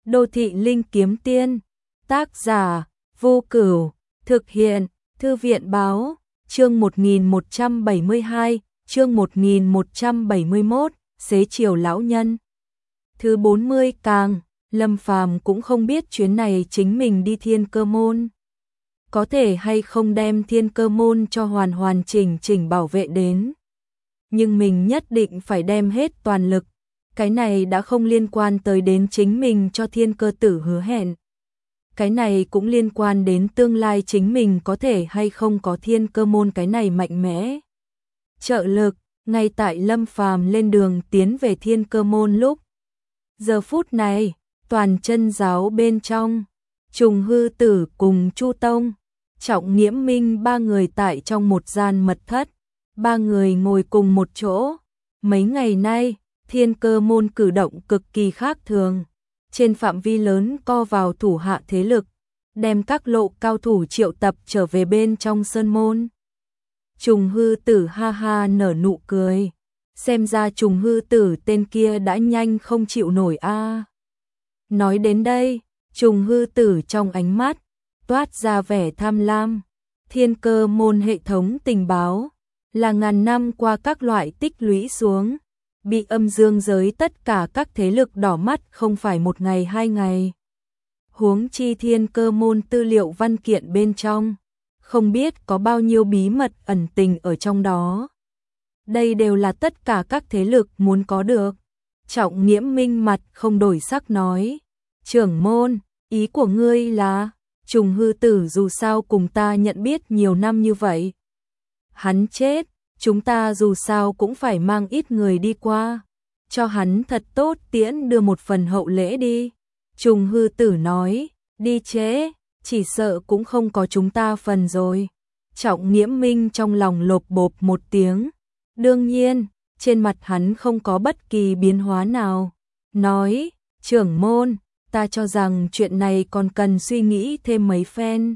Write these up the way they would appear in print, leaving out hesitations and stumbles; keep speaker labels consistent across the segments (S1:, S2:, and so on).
S1: Đô thị linh kiếm tiên, tác giả, Vô Cửu, thực hiện, Thư viện báo, chương 1172, chương 1171, xế chiều lão nhân. Thứ 40 càng, Lâm Phàm cũng không biết chuyến này chính mình đi Thiên Cơ Môn có thể hay không đem Thiên Cơ Môn cho hoàn chỉnh bảo vệ đến. Nhưng mình nhất định phải đem hết toàn lực, cái này đã không liên quan tới đến chính mình cho Thiên Cơ Tử hứa hẹn. Cái này cũng liên quan đến tương lai chính mình có thể hay không có Thiên Cơ Môn cái này mạnh mẽ trợ lực. Ngay tại Lâm Phàm lên đường tiến về Thiên Cơ Môn lúc, giờ phút này, toàn chân giáo bên trong, Trùng Hư Tử cùng Chu Tông, Trọng Nghiễm Minh ba người tại trong một gian mật thất, ba người ngồi cùng một chỗ. Mấy ngày nay, Thiên Cơ Môn cử động cực kỳ khác thường, trên phạm vi lớn co vào thủ hạ thế lực, đem các lộ cao thủ triệu tập trở về bên trong sơn môn. Trùng Hư Tử ha ha nở nụ cười, xem ra Trùng Hư Tử tên kia đã nhanh không chịu nổi a. Nói đến đây, Trùng Hư Tử trong ánh mắt toát ra vẻ tham lam. Thiên Cơ Môn hệ thống tình báo là ngàn năm qua các loại tích lũy xuống, bị âm dương giới tất cả các thế lực đỏ mắt không phải một ngày hai ngày. Huống chi Thiên Cơ Môn tư liệu văn kiện bên trong, không biết có bao nhiêu bí mật ẩn tình ở trong đó. Đây đều là tất cả các thế lực muốn có được. Trọng Nghiễm Minh mặt không đổi sắc nói, trưởng môn, ý của ngươi là, Trùng Hư Tử dù sao cùng ta nhận biết nhiều năm như vậy. Hắn chết, chúng ta dù sao cũng phải mang ít người đi qua, cho hắn thật tốt tiễn đưa một phần hậu lễ đi. Trùng Hư Tử nói, đi chế, chỉ sợ cũng không có chúng ta phần rồi. Trọng Nghiễm Minh trong lòng lột bột một tiếng, đương nhiên, trên mặt hắn không có bất kỳ biến hóa nào, nói, trưởng môn, ta cho rằng chuyện này còn cần suy nghĩ thêm mấy phen.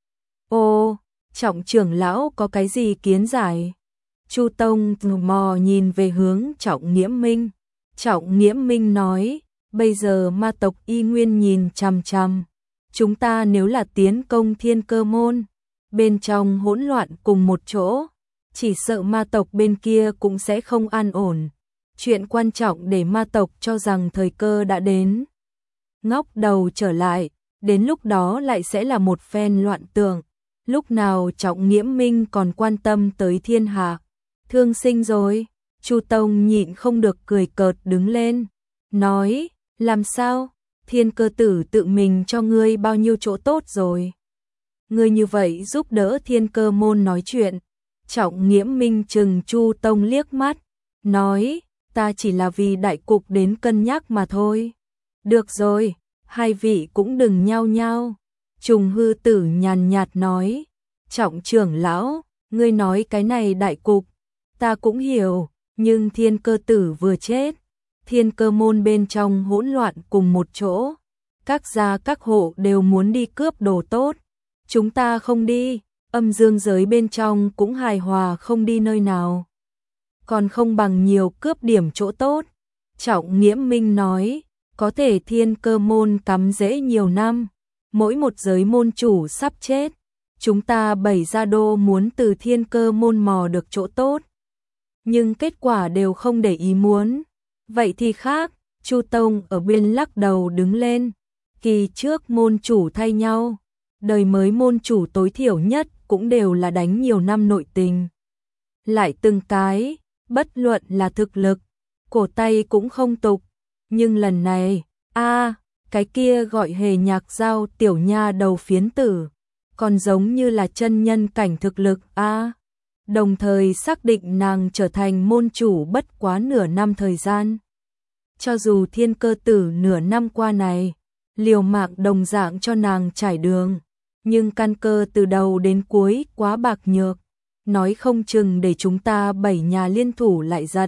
S1: Ô, Trọng trưởng lão có cái gì kiến giải? Chu Tông mò nhìn về hướng Trọng Nghiễm Minh. Trọng Nghiễm Minh nói, bây giờ ma tộc y nguyên nhìn chằm chằm. Chúng ta nếu là tiến công Thiên Cơ Môn, bên trong hỗn loạn cùng một chỗ, chỉ sợ ma tộc bên kia cũng sẽ không an ổn. Chuyện quan trọng để ma tộc cho rằng thời cơ đã đến, ngóc đầu trở lại, đến lúc đó lại sẽ là một phen loạn tượng. Lúc nào Trọng Nghiễm Minh còn quan tâm tới thiên hạ thương sinh rồi? Chu Tông nhịn không được cười cợt đứng lên, nói, làm sao? Thiên Cơ Tử tự mình cho ngươi bao nhiêu chỗ tốt rồi? Ngươi như vậy giúp đỡ Thiên Cơ Môn nói chuyện. Trọng Nghiễm Minh trừng Chu Tông liếc mắt, nói, ta chỉ là vì đại cục đến cân nhắc mà thôi. Được rồi, hai vị cũng đừng nhao nhao. Trùng Hư Tử nhàn nhạt nói, Trọng trưởng lão, ngươi nói cái này đại cục, ta cũng hiểu, nhưng Thiên Cơ Tử vừa chết, Thiên Cơ Môn bên trong hỗn loạn cùng một chỗ, các gia các hộ đều muốn đi cướp đồ tốt, chúng ta không đi, âm dương giới bên trong cũng hài hòa không đi nơi nào, còn không bằng nhiều cướp điểm chỗ tốt. Trọng Nghiễm Minh nói, có thể Thiên Cơ Môn cắm rễ nhiều năm, mỗi một giới môn chủ sắp chết, chúng ta bảy gia đô muốn từ Thiên Cơ Môn mò được chỗ tốt, nhưng kết quả đều không để ý muốn. Vậy thì khác. Chu Tông ở bên lắc đầu đứng lên, kỳ trước môn chủ thay nhau, đời mới môn chủ tối thiểu nhất cũng đều là đánh nhiều năm nội tình. Lại từng cái, bất luận là thực lực, cổ tay cũng không tục, nhưng lần này, cái kia gọi Hề Nhạc Giao tiểu nha đầu phiến tử, còn giống như là chân nhân cảnh thực lực đồng thời xác định nàng trở thành môn chủ bất quá nửa năm thời gian. Cho dù Thiên Cơ Tử nửa năm qua này, liều mạng đồng dạng cho nàng trải đường, nhưng căn cơ từ đầu đến cuối quá bạc nhược, nói không chừng để chúng ta bảy nhà liên thủ lại giật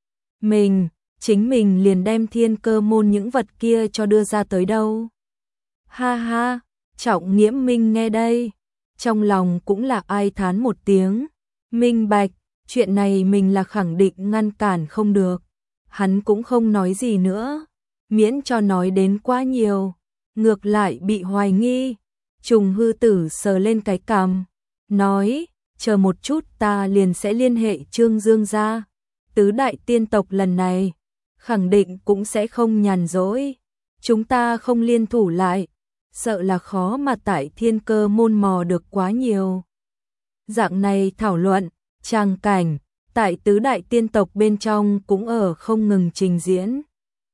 S1: chính mình liền đem Thiên Cơ Môn những vật kia cho đưa ra tới đâu. Ha ha, Trọng Nghiễm Minh nghe đây, trong lòng cũng là ai thán một tiếng, minh bạch, chuyện này mình là khẳng định ngăn cản không được. Hắn cũng không nói gì nữa, miễn cho nói đến quá nhiều, ngược lại bị hoài nghi. Trùng Hư Tử sờ lên cái cằm, nói, chờ một chút ta liền sẽ liên hệ Trương Dương gia, tứ đại tiên tộc lần này, khẳng định cũng sẽ không nhàn rỗi. Chúng ta không liên thủ lại, sợ là khó mà tại Thiên Cơ môn mò được quá nhiều. Dạng này thảo luận, tràng cảnh, tại tứ đại tiên tộc bên trong cũng ở không ngừng trình diễn.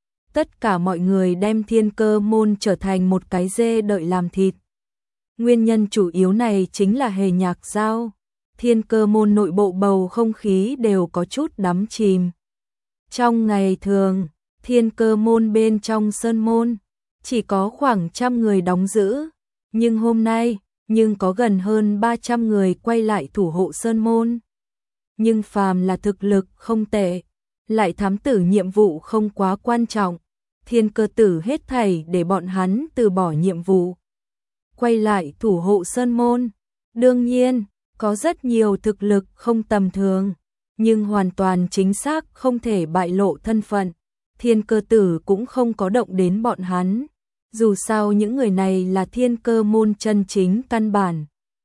S1: Tất cả mọi người đem Thiên Cơ môn trở thành một cái dê đợi làm thịt. Nguyên nhân chủ yếu này chính là Hề Nhạc Giao. Thiên Cơ môn nội bộ bầu không khí đều có chút đắm chìm. Trong ngày thường, Thiên Cơ môn bên trong sơn môn chỉ có khoảng 100 người đóng giữ, nhưng hôm nay, có gần hơn 300 người quay lại thủ hộ sơn môn. Nhưng phàm là thực lực không tệ, lại thám tử nhiệm vụ không quá quan trọng, Thiên Cơ tử hết thảy để bọn hắn từ bỏ nhiệm vụ, quay lại thủ hộ sơn môn. Đương nhiên, có rất nhiều thực lực không tầm thường, nhưng hoàn toàn chính xác không thể bại lộ thân phận. Thiên Cơ tử cũng không có động đến bọn hắn. Dù sao những người này là Thiên Cơ môn chân chính căn bản.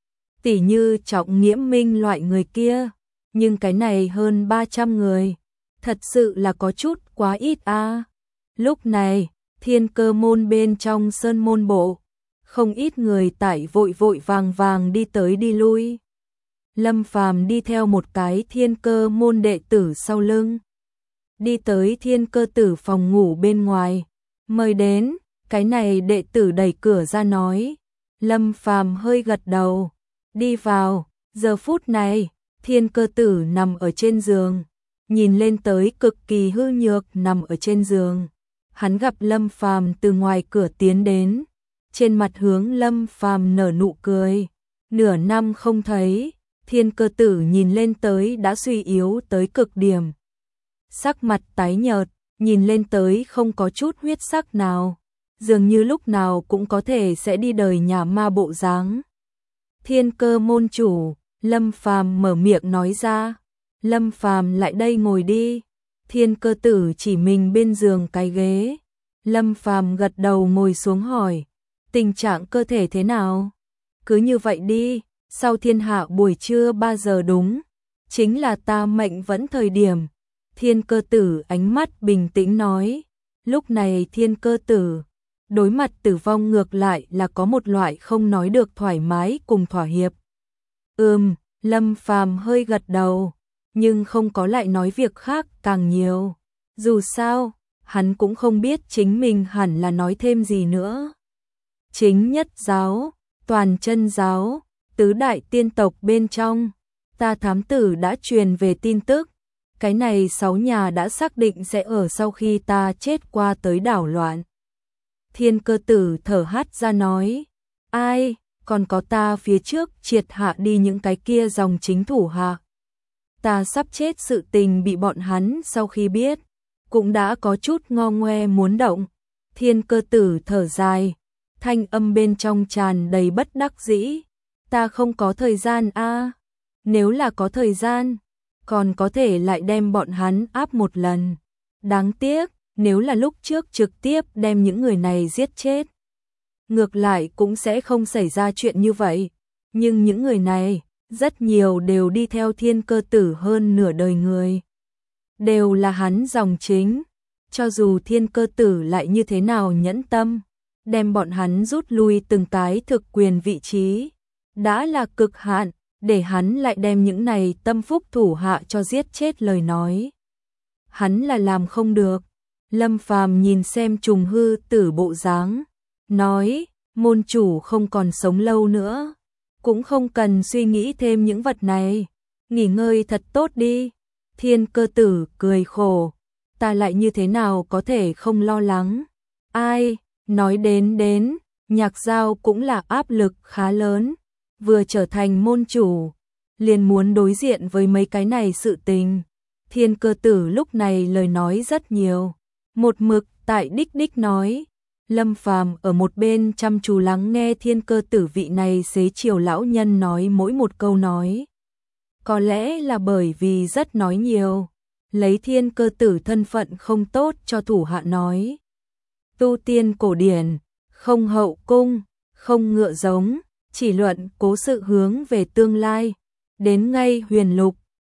S1: Tỉ như Trọng Nghiễm Minh loại người kia, nhưng cái này hơn 300 người, thật sự là có chút quá ít a. Lúc này, Thiên Cơ môn bên trong sơn môn bộ, không ít người tại vội vội vàng vàng đi tới đi lui. Lâm Phàm đi theo một cái Thiên Cơ môn đệ tử sau lưng, đi tới Thiên Cơ tử phòng ngủ bên ngoài, mời đến. Cái này đệ tử đẩy cửa ra nói. Lâm Phàm hơi gật đầu, đi vào. Giờ phút này, Thiên Cơ tử nằm ở trên giường, nhìn lên tới cực kỳ hư nhược nằm ở trên giường. Hắn gặp Lâm Phàm từ ngoài cửa tiến đến, trên mặt hướng Lâm Phàm nở nụ cười. Nửa năm không thấy, Thiên Cơ tử nhìn lên tới đã suy yếu tới cực điểm. Sắc mặt tái nhợt, nhìn lên tới không có chút huyết sắc nào, dường như lúc nào cũng có thể sẽ đi đời nhà ma bộ dáng. Thiên Cơ môn chủ, Lâm Phàm mở miệng nói ra. Lâm Phàm lại đây ngồi đi. Thiên Cơ tử chỉ mình bên giường cái ghế. Lâm Phàm gật đầu ngồi xuống hỏi, tình trạng cơ thể thế nào? Cứ như vậy đi, sau thiên hạ buổi trưa 3 giờ đúng, chính là ta mệnh vẫn thời điểm. Thiên Cơ tử ánh mắt bình tĩnh nói. Lúc này Thiên Cơ tử đối mặt tử vong ngược lại là có một loại không nói được thoải mái cùng thỏa hiệp. Lâm Phàm hơi gật đầu, nhưng không có lại nói việc khác càng nhiều. Dù sao, hắn cũng không biết chính mình hẳn là nói thêm gì nữa. Chính nhất giáo, toàn chân giáo, tứ đại tiên tộc bên trong, ta thám tử đã truyền về tin tức. Cái này 6 nhà đã xác định sẽ ở sau khi ta chết qua tới đảo loạn. Thiên Cơ tử thở hắt ra nói, ai, còn có ta phía trước triệt hạ đi những cái kia dòng chính thủ hạ. Ta sắp chết sự tình bị bọn hắn sau khi biết, cũng đã có chút ngo ngoe muốn động. Thiên Cơ tử thở dài, thanh âm bên trong tràn đầy bất đắc dĩ. Ta không có thời gian a. Nếu là có thời gian, còn có thể lại đem bọn hắn áp một lần. Đáng tiếc, nếu là lúc trước trực tiếp đem những người này giết chết, ngược lại cũng sẽ không xảy ra chuyện như vậy. Nhưng những người này, rất nhiều đều đi theo Thiên Cơ tử hơn nửa đời người. Đều là hắn dòng chính. Cho dù Thiên Cơ tử lại như thế nào nhẫn tâm, đem bọn hắn rút lui từng cái thực quyền vị trí, đã là cực hạn, để hắn lại đem những này tâm phúc thủ hạ cho giết chết lời nói. Hắn là làm không được. Lâm Phàm nhìn xem Trùng Hư tử bộ dáng, nói, môn chủ không còn sống lâu nữa, cũng không cần suy nghĩ thêm những vật này, nghỉ ngơi thật tốt đi. Thiên Cơ tử cười khổ, ta lại như thế nào có thể không lo lắng. Ai, nói đến, Nhạc Giao cũng là áp lực khá lớn, vừa trở thành môn chủ, liền muốn đối diện với mấy cái này sự tình. Thiên Cơ tử lúc này lời nói rất nhiều, một mực tại đích nói. Lâm Phàm ở một bên chăm chú lắng nghe Thiên Cơ tử vị này xế chiều lão nhân nói mỗi một câu nói. Có lẽ là bởi vì rất nói nhiều, lấy Thiên Cơ tử thân phận không tốt cho thủ hạ nói. tu tiên cổ điển, không hậu cung, không ngựa giống, chỉ luận cố sự hướng về tương lai. Đến ngay huyền lục,